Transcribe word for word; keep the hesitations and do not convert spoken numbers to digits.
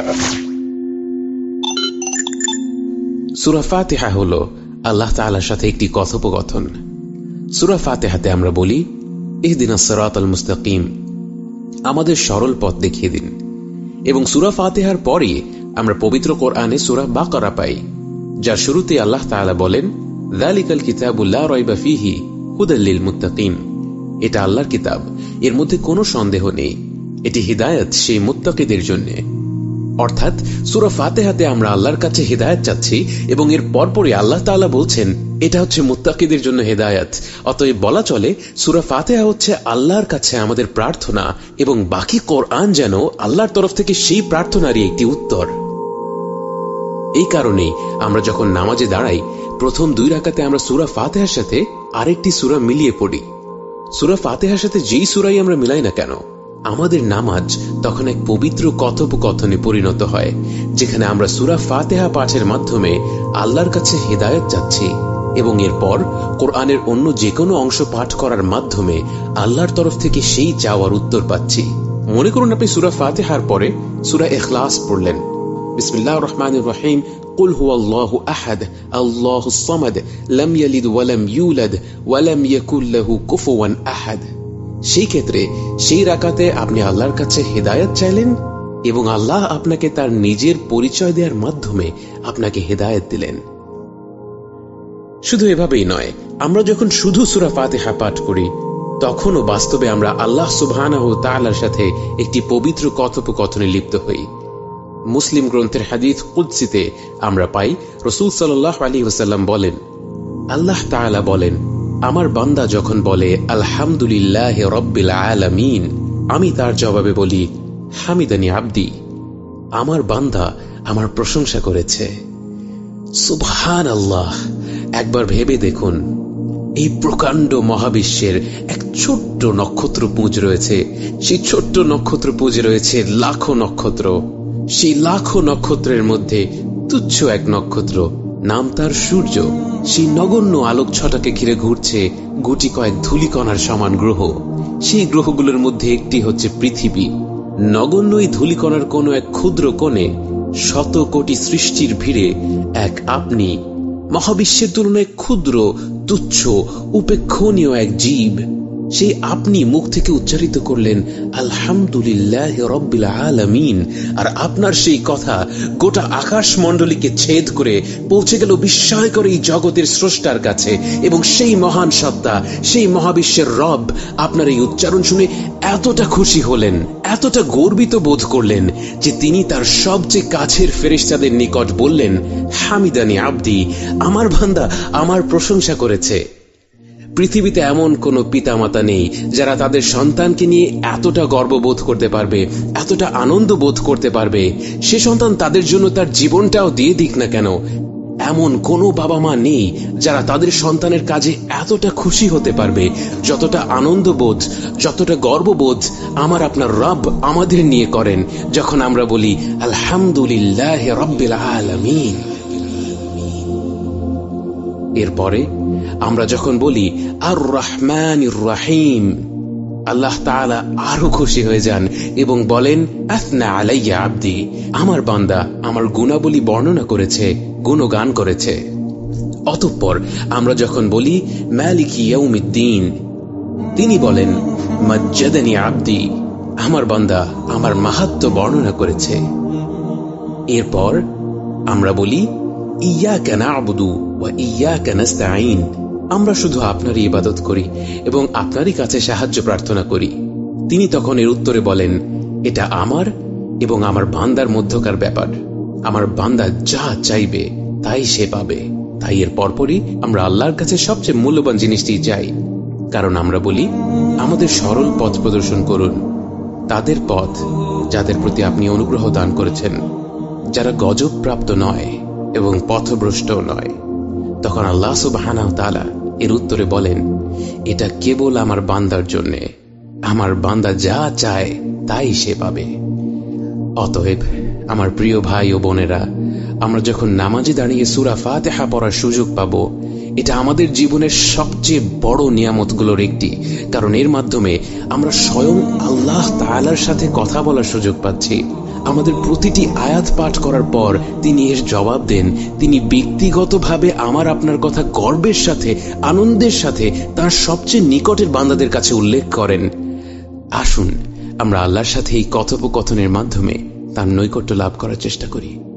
সূরা ফাতিহা হলো আল্লাহ তাআলার সাথে একটি কথোপকথন। সূরা ফাতিহাতে আমরা বলি, ইহদিনাস সিরাতাল মুস্তাকিম, আমাদের সরল পথ দেখিয়ে দিন। এবং সূরা ফাতিহার পরে আমরা পবিত্র কোরআনে সূরা বাকারা পাই, যার শুরুতে আল্লাহ তাআলা বলেন, যালিকাল কিতাবু লা রাইবা ফীহি হুদাল লিল মুত্তাকিন। এটা আল্লাহর কিতাব, এর মধ্যে কোনো সন্দেহ নেই, এটি হিদায়াত সেই মুত্তাকিদের জন্য। অর্থাৎ সূরা ফাতিহাতে আমরা আল্লাহর কাছে হিদায়াত চাচ্ছি এবং এর পরপরই আল্লাহ তাআলা বলছেন এটা হচ্ছে মুত্তাকিদের জন্য হিদায়াত। অতএব বলা চলে সূরা ফাতিহা হচ্ছে আল্লাহর কাছে আমাদের প্রার্থনা এবং বাকি কোরআন যেন আল্লাহর তরফ থেকে সেই প্রার্থনারই একটি উত্তর। এই কারণেই আমরা যখন নামাজে দাঁড়াই, প্রথম দুই রাকাতে আমরা সূরা ফাতিহার সাথে আরেকটি সূরা মিলিয়ে পড়ি। সূরা ফাতিহার সাথে যেই সূরাই আমরা মিলাই না কেন, আমাদের নামাজ তখন এক পবিত্র কথোপকথনে পরিণত হয়, যেখানে আমরা সূরা ফাতিহা পাঠের মাধ্যমে আল্লাহর কাছে হিদায়াত চাচ্ছি এবং এরপর কোরআনের অন্য যে কোনো অংশ পাঠ করার মাধ্যমে আল্লাহর তরফ থেকে সেই চাওয়ার উত্তর পাচ্ছি। মনে করুন আপনি সূরা ফাতিহার পরে সূরা ইখলাস পড়লেন, বিসমিল্লাহির রহমানির রহিম, কুল হুয়াল্লাহু আহাদ আল্লাহুস সামাদ লাম ইয়ালিদ ওয়া লাম ইউলাদ ওয়া লাম ইয়াকুল লাহু কুফুওয়ান আহাদ। সেই ক্ষেত্রে সেই রাকাতে আপনি আল্লাহর কাছে হিদায়াত চাইলেন এবং আল্লাহ আপনাকে তার নিজের পরিচয় দেওয়ার মাধ্যমে আপনাকে হিদায়াত দিলেন। শুধু এভাবেই নয়, আমরা যখন শুধু সূরা ফাতিহা পাঠ করি তখনও বাস্তবে আমরা আল্লাহ সুবহানাহু ওয়া তাআলার সাথে একটি পবিত্র কথোপকথনে লিপ্ত হই। মুসলিম গ্রন্থের হাদিস কুদসিতে আমরা পাই, রাসূল সাল্লাল্লাহু আলাইহি ওয়াসাল্লাম বলেন, আল্লাহ তাআলা বলেন, আমার বান্দা যখন বলে আলহামদুলিল্লাহি রাব্বিল আলামিন, আমি তার জবাবে বলি হামিদানি আবদি, আমার বান্দা আমার প্রশংসা করেছে। সুবহানাল্লাহ। একবার ভেবে দেখুন, এই প্রকাণ্ড মহাবিশ্বের এক ছোট্ট নক্ষত্রপুঞ্জ রয়েছে, সেই ছোট্ট নক্ষত্রপুঞ্জে রয়েছে লাখো নক্ষত্র। সেই লাখো নক্ষত্রের মধ্যে তুচ্ছ এক নক্ষত্র, নাম তার সূর্য, সেই নগণ্য আলোক ছটাকে ঘিরে ঘুরছে গুটি কয়েক ধূলিকণার সমান গ্রহ। সেই গ্রহগুলোর মধ্যে একটি হচ্ছে পৃথিবী। নগণ্য এই ধূলিকণার কোনো এক ক্ষুদ্র কোণে শত কোটি সৃষ্টির ভিড়ে এক আপনি, মহাবিশ্বের তুলনায় ক্ষুদ্র, তুচ্ছ, উপেক্ষণীয় এক জীব। সেই আপনি মুখ থেকে উচ্চারিত করলেন আলহামদুলিল্লাহি রাব্বিল আলামিন, আর আপনার সেই কথা গোটা আকাশমণ্ডলীকে ছেদ করে পৌঁছে গেল বিস্ময়কর এই জগতের স্রষ্টার কাছে। এবং সেই মহান সত্তা, সেই মহাবিশ্বের রব আপনার এই উচ্চারণ শুনে এতটা খুশি হলেন, এতটা গর্বিত বোধ করলেন যে তিনি তার সবচেয়ে কাছের ফেরেশতাদের নিকট বললেন, হামিদানি আবদি, আমার বান্দা আমার প্রশংসা করেছে। পৃথিবীতে এমন কোন পিতামাতা নেই যারা তাদের সন্তানকে নিয়ে এতটা গর্ববোধ করতে পারবে, এতটা আনন্দ বোধ করতে পারবে। সে সন্তান তাদের জন্য তার জীবনটাও দিয়ে দিক না কেন, এমন কোনো বাবা মা নেই যারা তাদের সন্তানের কাজে এতটা খুশি হতে পারবে, যতটা আনন্দবোধ, যতটা গর্ববোধ আমার আপনার রব আমাদের নিয়ে করেন যখন আমরা বলি আলহামদুলিল্লাহি রাব্বিল আলামিন। এরপরে আমরা যখন বলি আর রহমানির রহিম, আল্লাহ তাআলা আরো খুশি হয়ে যান এবং বলেন আসনা আলাইয়া আবদি, আমার বান্দা আমার গুণাবলী বর্ণনা করেছে, গুণগান করেছে। অতঃপর আমরা যখন বলি মালিকি ইয়াউমিদ্দিন, তিনি বলেন মাজ্জাদানি আবদি, আমার বান্দা আমার মাহাত্ম্য বর্ণনা করেছে। এরপর আমরা বলি ইয়াকা না'বুদু ওয়া ইয়াকা নাস্তাঈন, আমরা শুধু আপনারই ইবাদত করি এবং আপনারই কাছে সাহায্য প্রার্থনা করি। তিনি তখন এর উত্তরে বলেন, এটা আমার এবং আমার বান্দার মধ্যকার ব্যাপার, আমার বান্দা যা চাইবে তাই সে পাবে। তাই এর পরপরই আমরা আল্লাহর কাছে সবচেয়ে মূল্যবান জিনিসটি চাই, কারণ আমরা বলি আমাদের সরল পথ প্রদর্শন করুন, তাদের পথ যাদের প্রতি আপনি অনুগ্রহ দান করেছেন, যারা গজব প্রাপ্ত নয় এবং পথভ্রষ্টও নয়। তখন আল্লাহ সুবহানাহু ওয়া তাআলা এর উত্তরে বলেন, এটা কেবল আমার বান্দার জন্যে, আমার বান্দা যা চায় তাই সে পাবে। অতএব আমার প্রিয় ভাই ও বোনেরা, আমরা যখন নামাজে দাঁড়িয়ে সূরা ফাতিহা পড়ার সুযোগ পাবো, এটা আমাদের জীবনের সবচেয়ে বড় নিয়ামতগুলোর একটি, কারণ এর মাধ্যমে আমরা স্বয়ং আল্লাহ তাআলার সাথে কথা বলার সুযোগ পাচ্ছি। আমাদের প্রতিটি আয়াত পাঠ করার পর তিনি এর জবাব দেন। তিনি ব্যক্তিগতভাবে আমার আপনার কথা গর্বের সাথে, আনন্দের সাথে তার সবচেয়ে নিকটের বান্দাদের কাছে উল্লেখ করেন। আসুন আমরা আল্লাহর সাথে এই কথোপকথনের মাধ্যমে তার নৈকট্য লাভ করার চেষ্টা করি।